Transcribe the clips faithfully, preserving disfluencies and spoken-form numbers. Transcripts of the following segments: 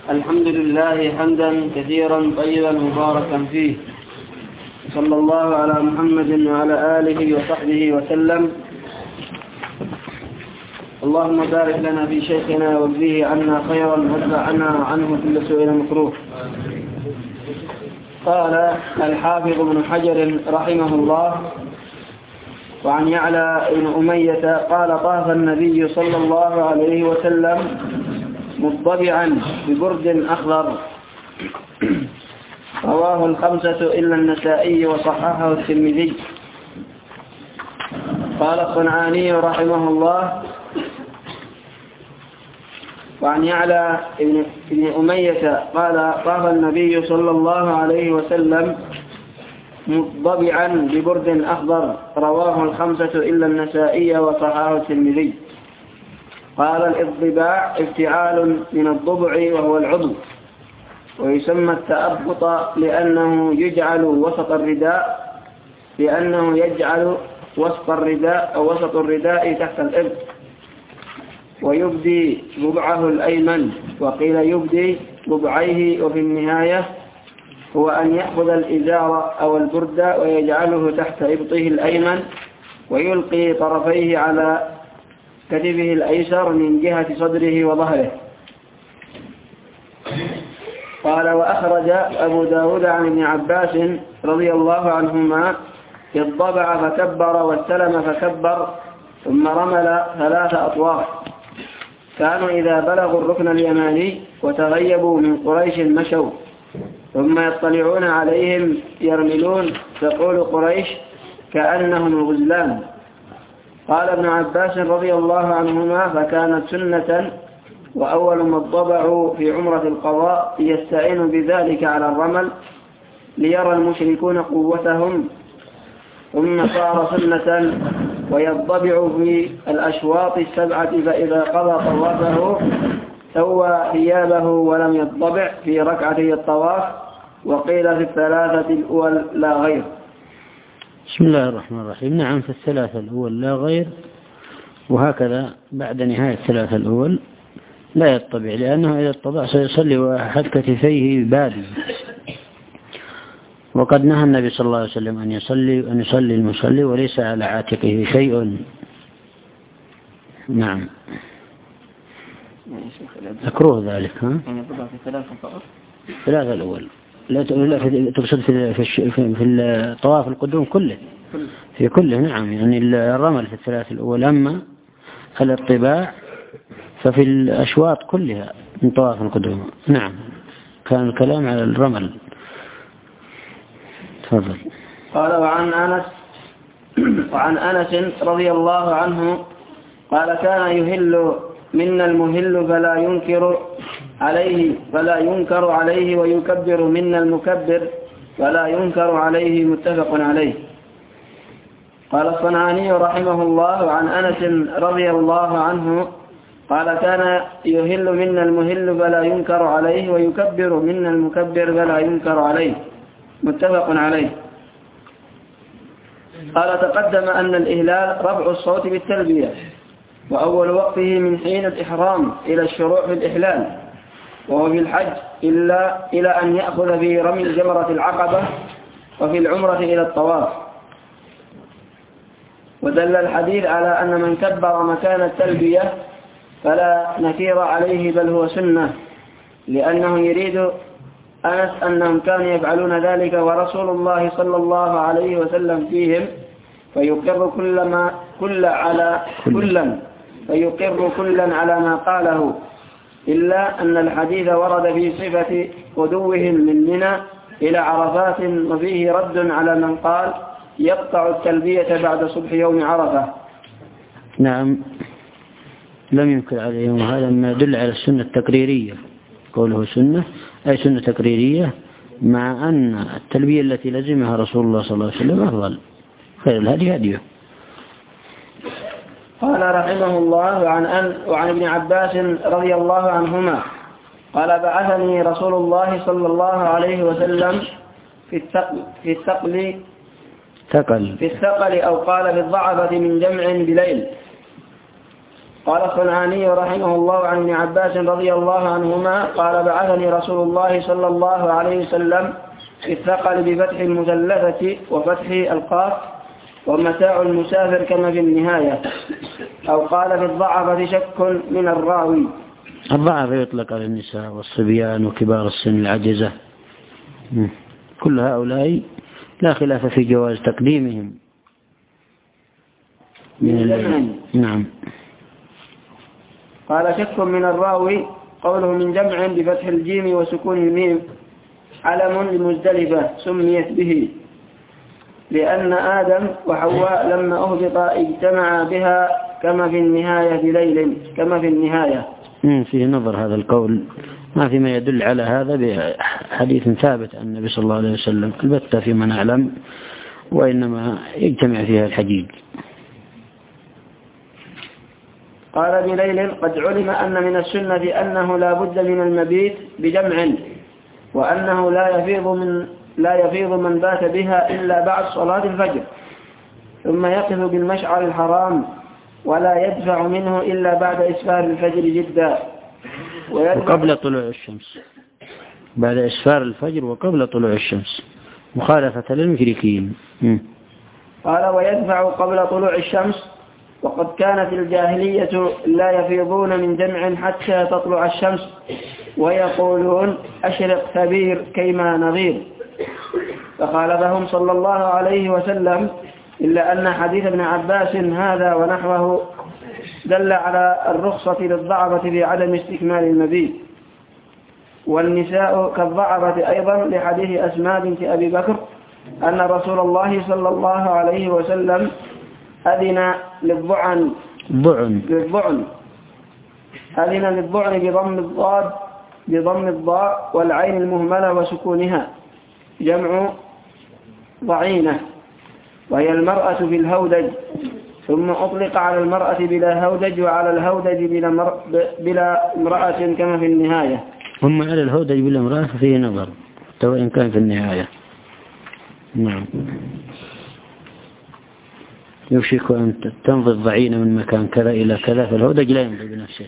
الحمد لله حمدا كثيرا طيبا مباركا فيه، صلى الله على محمد وعلى آله وصحبه وسلم. اللهم بارك لنا في شيخنا واجزه عنا خيرا وادفع عنا عنه كل سوء مكروه. قال الحافظ ابن حجر رحمه الله: وعن يعلى بن أمية قال: طاف النبي صلى الله عليه وسلم مضطبعا ببرد أخضر، رواه الخمسة إلا النسائي وصححه الترمذي. قال الصنعاني رحمه الله: وعن يعلى بن أمية قال: طاف النبي صلى الله عليه وسلم مضطبعا ببرد أخضر، رواه الخمسة إلا النسائي وصححه الترمذي. قال: الاضطباع افتعال من الضبع وهو العضو، ويسمى التأبط لأنه يجعل وسط الرداء لأنه يجعل وسط الرداء أو وسط الرداء تحت الإبط، ويبدي ضبعه الأيمن، وقيل يبدي ضبعيه. وفي النهاية هو أن يأخذ الإزار أو البرد ويجعله تحت إبطه الأيمن، ويلقي طرفيه على كتفه الأيسر من جهة صدره وظهره. قال: وأخرج أبو داود عن ابن عباس رضي الله عنهما: اضطبع فكبر واستلم فكبر ثم رمل ثلاث أطواف. كانوا إذا بلغوا الركن اليماني وتغيبوا من قريش مشوا، ثم يطلعون عليهم يرملون، تقول قريش كأنهم غزلان. قال ابن عباس رضي الله عنهما: فكانت سنة، وأول ما اضطبعوا في عمرة القضاء يستعين بذلك على الرمل ليرى المشركون قوتهم، ثم صار سنة ويضطبع في الأشواط السبعة، فإذا قضى طوافه سوى ثيابه ولم يضطبع في ركعتي الطواف، وقيل في الثلاثة الأول لا غير. بسم الله الرحمن الرحيم. نعم، في الثلاثة الأول لا غير، وهكذا بعد نهاية الثلاثة الأول لا يضطبع، لأنه إذا اضطبع سيصلي وأحد كتفيه بادي، وقد نهى النبي صلى الله عليه وسلم أن يصلي أن يصلي المصلي وليس على عاتقه شيء. نعم، ذكروه ذلك. ها؟ الثلاثة الأول لا تقصد في في في الطواف القدوم كله، في كله. نعم، يعني الرمل في الثلاثة الأول، أما الاطباع ففي الأشواط كلها من طواف القدوم. نعم، كان الكلام على الرمل. تفضل. قال: وعن أنس وعن أنس رضي الله عنه قال: كان يهل منا المهل فلا ينكر عليه فلا ينكر عليه ويكبر منا المكبر فلا ينكر عليه، متفق عليه. قال الصنعاني رحمه الله عن أنس رضي الله عنه قال: كان يهل منا المهل فلا ينكر عليه ويكبر منا المكبر فلا ينكر عليه، متفق عليه. قال: تقدم أن الإهلال رفع الصوت بالتلبية، وأول وقته من حين الإحرام إلى الشروع في الإحلال، وهو في الحج إلا إلى أن يأخذ في رمي جمرة العقبة، وفي العمرة إلى الطواف. ودل الحديث على أن من كبر مكان التلبية فلا نكير عليه، بل هو سنة، لأنه يريد أنس أنهم كانوا يفعلون ذلك ورسول الله صلى الله عليه وسلم فيهم، فيقر كل ما كل على كلا فيقر كلا على ما قاله، إلا أن الحديث ورد في صفة غدوهم من منى إلى عرفات، وفيه رد على من قال يقطع التلبية بعد صبح يوم عرفة. نعم، لم ينكر عليهم، وهذا ما يدل على السنة التقريرية. قوله سنة أي سنة تقريرية، مع أن التلبية التي لزمها رسول الله صلى الله عليه وسلم أفضل، خير الهدي هديه. قال رحمه الله: وعن, أن وعن ابن عباس رضي الله عنهما قال: بعثني رسول الله صلى الله عليه وسلم في الثقل في الثقل ثقل في الثقل أو قال في الضعفة من جمع بليل. قال الصنعاني رحمه الله عن ابن عباس رضي الله عنهما قال بعثني رسول الله صلى الله عليه وسلم في الثقل بفتح المثلثة وفتح القاف ومتاع المسافر كما في النهاية، أو قال في الضعفة شك من الراوي. الضعف يطلق على النساء والصبيان وكبار السن العجزة، كل هؤلاء لا خلاف في جواز تقديمهم من الجمع. نعم. قال شك من الراوي قوله من جمع بفتح الجيم وسكون الميم علم لمزدلفة سميت به لأن آدم وحواء لما أهبط اجتمعا بها كما في النهاية ليل كما في النهاية. فيه نظر هذا القول، ما في ما يدل على هذا بحديث ثابت عن النبي صلى الله عليه وسلم البتة فيما نعلم، وإنما يجتمع فيها الحجيج. قال بليل قد علم أن من السنة أنه لا بد من المبيت بجمع، وأنه لا يفيض من لا يفيض من بات بها إلا بعد صلاة الفجر، ثم يقف بالمشعر الحرام ولا يدفع منه إلا بعد إسفار الفجر جدا وقبل طلوع الشمس، بعد إسفار الفجر وقبل طلوع الشمس مخالفة للمشركين. قال ويدفع قبل طلوع الشمس، وقد كانت الجاهلية لا يفيضون من جمع حتى تطلع الشمس ويقولون أشرق ثبير كيما نغير، فخالفهم صلى الله عليه وسلم، إلا أن حديث ابن عباس هذا ونحوه دل على الرخصة للضعفة في عدم استكمال المبيت، والنساء كالضعفة أيضا لحديث أسماء بنت أبي بكر أن رسول الله صلى الله عليه وسلم أذن للضعن ضعن للضعن أذن للضعن بضم الضاد بضم الضاء والعين المهملة وسكونها جمع ضعينة، وهي المرأة في الهودج، ثم أطلق على المرأة بلا هودج وعلى الهودج بلا, مر... بلا امرأة كما في النهاية. هم على الهودج بلا امرأة فيه نظر وإن كان في النهاية. نعم. يوشك أن تنظر ضعينة من مكان كذا إلى كذا، فالهودج لا يمضي بنفسه.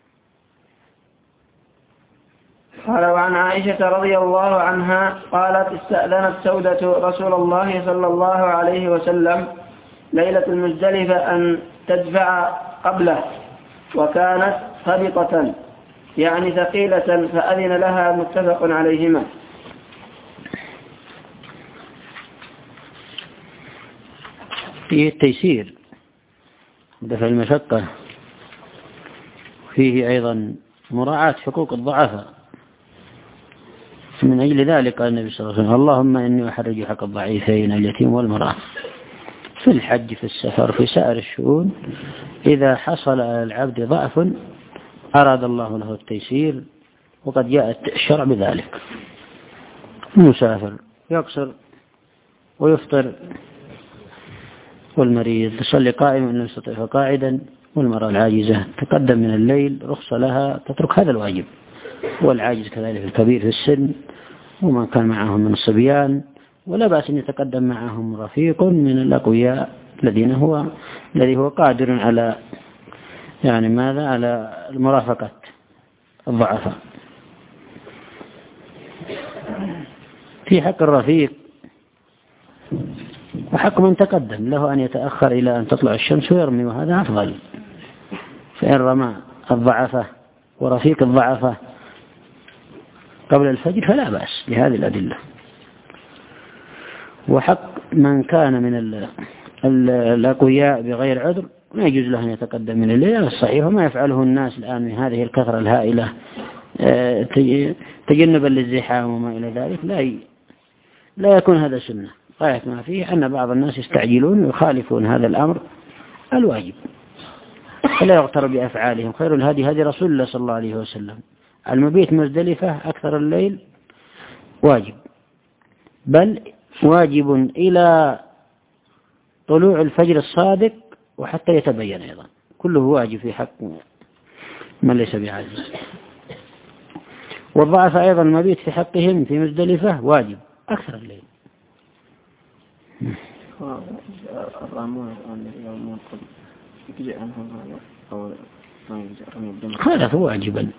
قال وعن عائشة رضي الله عنها قالت استأذنت سودة رسول الله صلى الله عليه وسلم ليلة المزدلفة أن تدفع قبله، وكانت هبطة يعني ثقيلة فأذن لها، متفق عليهما. فيه التيسير دفع المشقة، فيه أيضا مراعاة حقوق الضعفاء، من أجل ذلك قال النبي صلى الله عليه وسلم اللهم إني أحرج حق الضعيفين اليتيم والمرأة في الحج في السفر في سائر الشؤون. إذا حصل على العبد ضعف أراد الله له التيسير، وقد جاء الشرع بذلك. المسافر يقصر ويفطر، والمريض تصلي قائما إن لم يستطع فقاعدا، والمرأة العاجزة تقدم من الليل رخصة لها تترك هذا الواجب، والعاجز كذلك الكبير في السن ومن كان معهم من الصبيان، ولا بأس أن يتقدم معهم رفيق من الأقوياء الذين هو الذي هو قادر على يعني ماذا على المرافقة الضعفاء. في حق الرفيق وحق من تقدم له أن يتأخر إلى أن تطلع الشمس ويرمي، وهذا أفضل. فإن رمى الضعفة ورفيق الضعفة قبل الفجر فلا بأس بهذه الأدلة. وحق من كان من الأقوياء بغير عذر ما يجوز له أن يتقدم من الليل الصحيح، وما يفعله الناس الآن من هذه الكثرة الهائلة تجنبا للزحام وما إلى ذلك، لا لا يكون هذا سنة. غاية ما فيه أن بعض الناس يستعجلون ويخالفون هذا الأمر الواجب، فلا يغتر بأفعالهم. خير الهدي هدي رسول الله صلى الله عليه وسلم. المبيت مزدلفة أكثر الليل واجب، بل واجب إلى طلوع الفجر الصادق وحتى يتبين أيضا، كله واجب في حق من ليس بعاجز. والضعف أيضا المبيت في حقهم في مزدلفة واجب أكثر الليل. الرامون يوم يجي عنهم هذا أو هذا هو واجبا.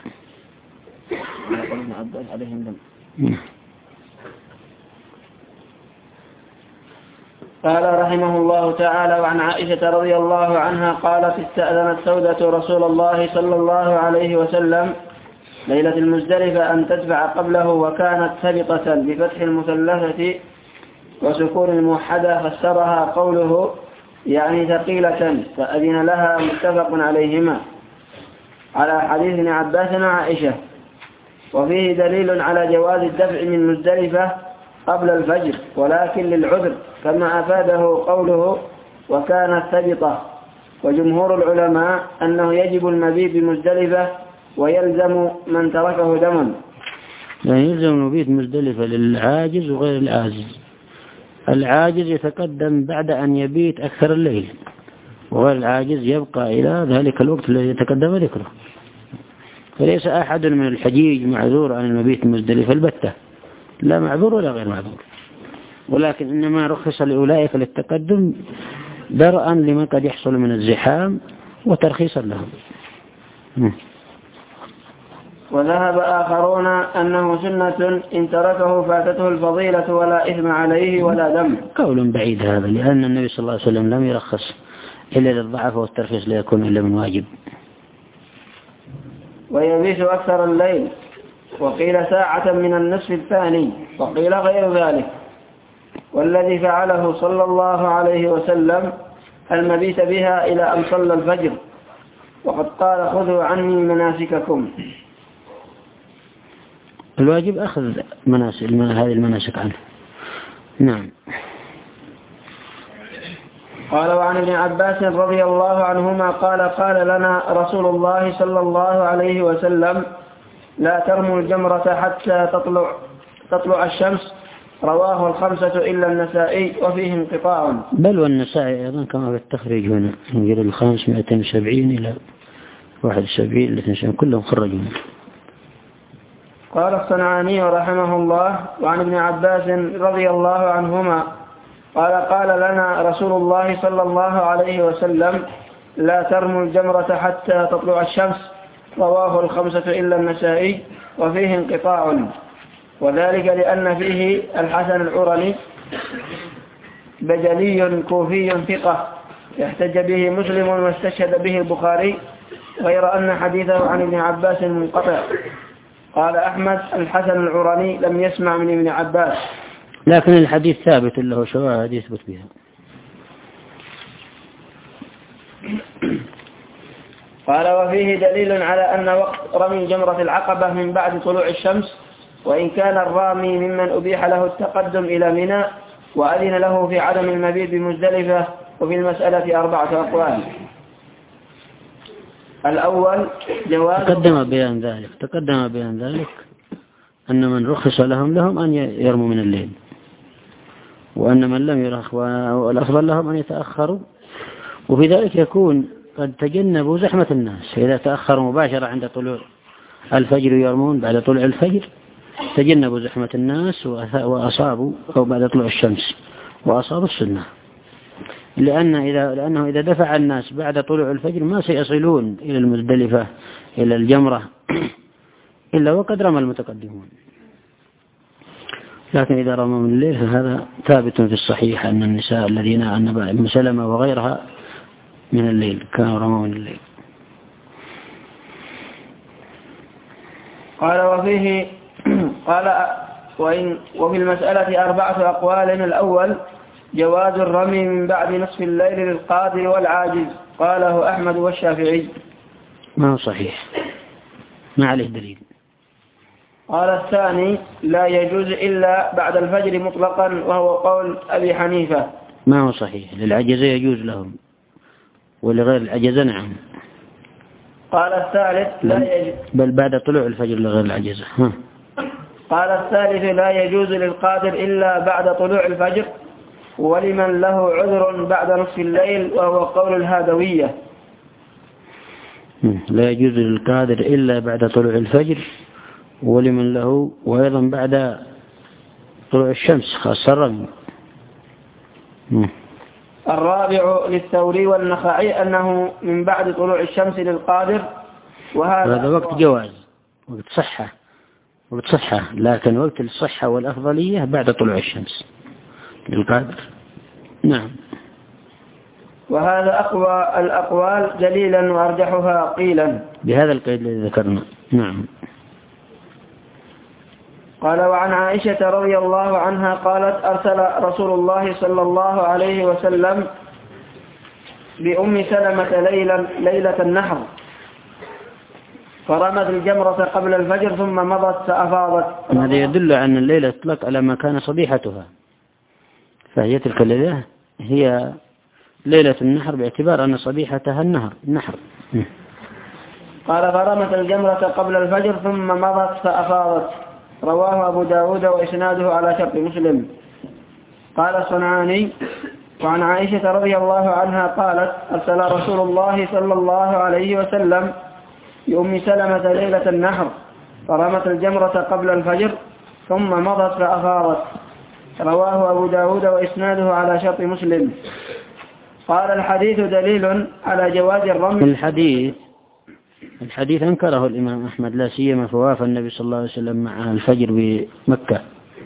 قال رحمه الله تعالى: وعن عائشة رضي الله عنها قالت: استأذنت سودة رسول الله صلى الله عليه وسلم ليلة المزدلفة أن تدفع قبله، وكانت سبقة بفتح المثلثة وسكون الموحدة، فسرها قوله يعني ثقيلة، فأذن لها، متفق عليهما، على حديث ابن عباس وعائشة. وفيه دليل على جواز الدفع من مزدلفة قبل الفجر، ولكن للعذر، كما أفاده قوله وكانت سبقة. وجمهور العلماء أنه يجب المبيت بمزدلفة ويلزم من تركه دم. يعني يلزم المبيت مزدلفة للعاجز وغير العاجز. العاجز يتقدم بعد أن يبيت أكثر الليل، وغير العاجز يبقى إلى ذلك الوقت الذي يتقدم ذكره. فليس أحد من الحجيج معذور عن المبيت مزدلفة البتة، لا معذور ولا غير معذور، ولكن إنما رخص لأولئك للتقدم درءا لما قد يحصل من الزحام وترخيصا لهم. وذهب آخرون أنه سنة إن تركه فاتته الفضيلة ولا إثم عليه ولا دم. قول بعيد هذا، لأن النبي صلى الله عليه وسلم لم يرخص إلا للضعف والترخيص لا يكون إلا من واجب. ويبيت أكثر الليل، وقيل ساعة من النصف الثاني، وقيل غير ذلك. والذي فعله صلى الله عليه وسلم المبيت بها إلى أن صلى الفجر، وقد قال خذوا عني مناسككم. الواجب أخذ مناسك هذه المناسك عنه. نعم. قال: وعن ابن عباس رضي الله عنهما قال: قال لنا رسول الله صلى الله عليه وسلم: لا ترموا الجمرة حتى تطلع تطلع الشمس. رواه الخمسة إلا النسائي، وفيه انقطاع. بل والنسائي أيضا كما في التخريج هنا من الخامس مئتين وسبعين إلى واحد وسبعين الاثنين كلهم خرجوا. قال الصنعاني رحمه الله: وعن ابن عباس رضي الله عنهما قال: قال لنا رسول الله صلى الله عليه وسلم: لا ترموا الجمرة حتى تطلع الشمس. رواه الخمسة إلا النسائي، وفيه انقطاع، وذلك لأن فيه الحسن العرني بجلي كوفي ثقة يحتج به مسلم واستشهد به البخاري، غير أن حديثه عن ابن عباس منقطع. قال أحمد: الحسن العرني لم يسمع من ابن عباس، لكن الحديث ثابت له شواهد يثبت بها. قال: وفيه دليل على أن وقت رمي جمرة العقبة من بعد طلوع الشمس، وإن كان الرامي ممن أبيح له التقدم إلى منى، وأذن له في عدم المبيت بمزدلفة. وفي المسألة أربعة أقوال. الأول جواز تقدم بيان ذلك تقدم بيان ذلك أن من رخص لهم لهم أن يرموا من الليل، وأن من لم يرخ والأفضل لهم أن يتأخروا، وفي ذلك يكون قد تجنبوا زحمة الناس. إذا تأخروا مباشرة عند طلوع الفجر يرمون بعد طلوع الفجر تجنبوا زحمة الناس وأصابوا، أو بعد طلوع الشمس وأصابوا السنة، لأن إذا لأنه إذا دفع الناس بعد طلوع الفجر ما سيصلون إلى المزدلفة إلى الجمرة إلا وقد رمى المتقدمون. لكن إذا رموا من الليل فهذا ثابت في الصحيح أن النساء الذين أن أم سلمة وغيرها من الليل كانوا رموا من الليل. قال: وفيه قال وإن وفي المسألة أربعة أقوال. الأول جواز الرمي من بعد نصف الليل للقادر والعاجز، قاله أحمد والشافعي. ما هو صحيح، ما عليه دليل. قال الثاني: لا يجوز إلا بعد الفجر مطلقا، وهو قول أبي حنيفة. ما هو صحيح، للعجزة يجوز لهم ولغير العجزة نعم. قال الثالث: لا يجوز بل بعد طلوع الفجر لغير العجزة. ها. قال الثالث: لا يجوز للقادر إلا بعد طلوع الفجر، ولمن له عذر بعد نصف الليل، وهو قول الهادوية. لا يجوز للقادر إلا بعد طلوع الفجر، ولمن له، وأيضا بعد طلوع الشمس خاصة الرمي. الرابع للثوري والنخعي أنه من بعد طلوع الشمس للقادر، وهذا هذا وقت جواز، وقت صحة، وقت صحة، لكن وقت الصحة والأفضلية بعد طلوع الشمس للقادر. نعم. وهذا أقوى الأقوال دليلا وأرجحها قيلا، بهذا القيد الذي ذكرنا. نعم. قال: وعن عائشة رضي الله عنها قالت: أرسل رسول الله صلى الله عليه وسلم بأم سلمة ليلة, ليلة النحر، فرمت الجمرة قبل الفجر ثم مضت فأفاضت. هذا يدل أن الليلة تطلق على ما كان صبيحتها، فهي تلك الليلة هي ليلة النحر باعتبار أن صبيحتها النهر النحر. قال: فرمت الجمرة قبل الفجر ثم مضت فأفاضت. رواه أبو داود وإسناده على شرط مسلم. قال الصنعاني: وعن عائشة رضي الله عنها قالت: أرسل رسول الله صلى الله عليه وسلم بأم سلمة ليلة النحر، فرمت الجمرة قبل الفجر ثم مضت فأفاضت. رواه أبو داود وإسناده على شرط مسلم. قال: الحديث دليل على جواز الرمي. الحديث الحديث أنكره الإمام أحمد، لا سيما فوافى النبي صلى الله عليه وسلم مع الفجر بمكة،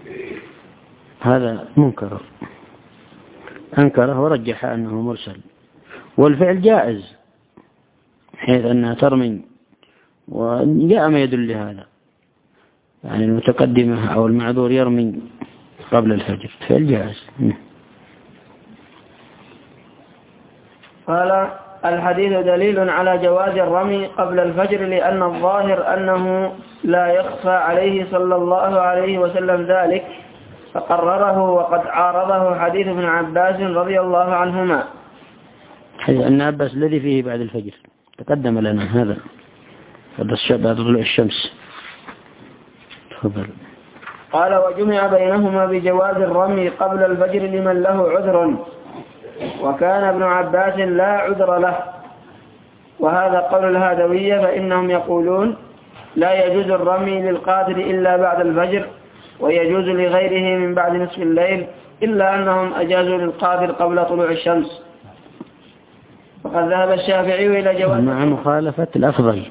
هذا منكر، أنكره ورجح أنه مرسل. والفعل جائز حيث أنها ترمي، وجاء ما يدل لهذا، يعني المتقدمة أو المعذور يرمي قبل الفجر، فعل جائز. قال: الحديث دليل على جواز الرمي قبل الفجر، لأن الظاهر أنه لا يخفى عليه صلى الله عليه وسلم ذلك، فقرره، وقد عارضه حديث ابن عباس رضي الله عنهما. حديث ابن عباس الذي فيه بعد الفجر تقدم لنا هذا، بعد طلوع الشمس. تفضل. قال: وجمع بينهما بجواز الرمي قبل الفجر لمن له عذر، وكان ابن عباس لا عذر له. وهذا قول الهادوية، فإنهم يقولون لا يجوز الرمي للقادر إلا بعد الفجر، ويجوز لغيره من بعد نصف الليل، إلا أنهم أجازوا للقادر قبل طلوع الشمس. وقد ذهب الشافعي إلى جواز مع مخالفة الأفضل.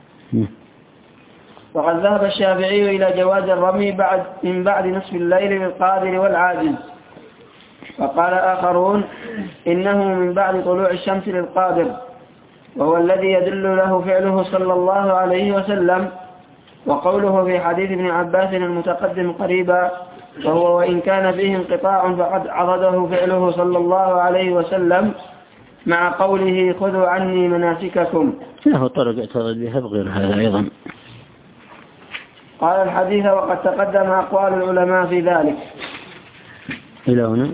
وقد ذهب الشافعي إلى جواز الرمي بعد من بعد نصف الليل للقادر والعاجز. وقال آخرون إنه من بعد طلوع الشمس للقادر، وهو الذي يدل له فعله صلى الله عليه وسلم، وقوله في حديث ابن عباس المتقدم قريبا، وهو وإن كان فيه انقطاع فقد عضده فعله صلى الله عليه وسلم، مع قوله خذوا عني مناسككم. له طرق اعترض بها بغير هذا أيضا. قال الحديث: وقد تقدم أقوال العلماء في ذلك. إلى هنا.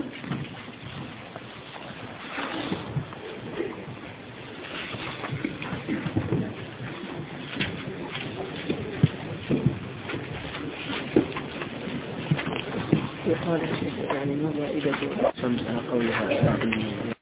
يقال يعني ما فائدة قولها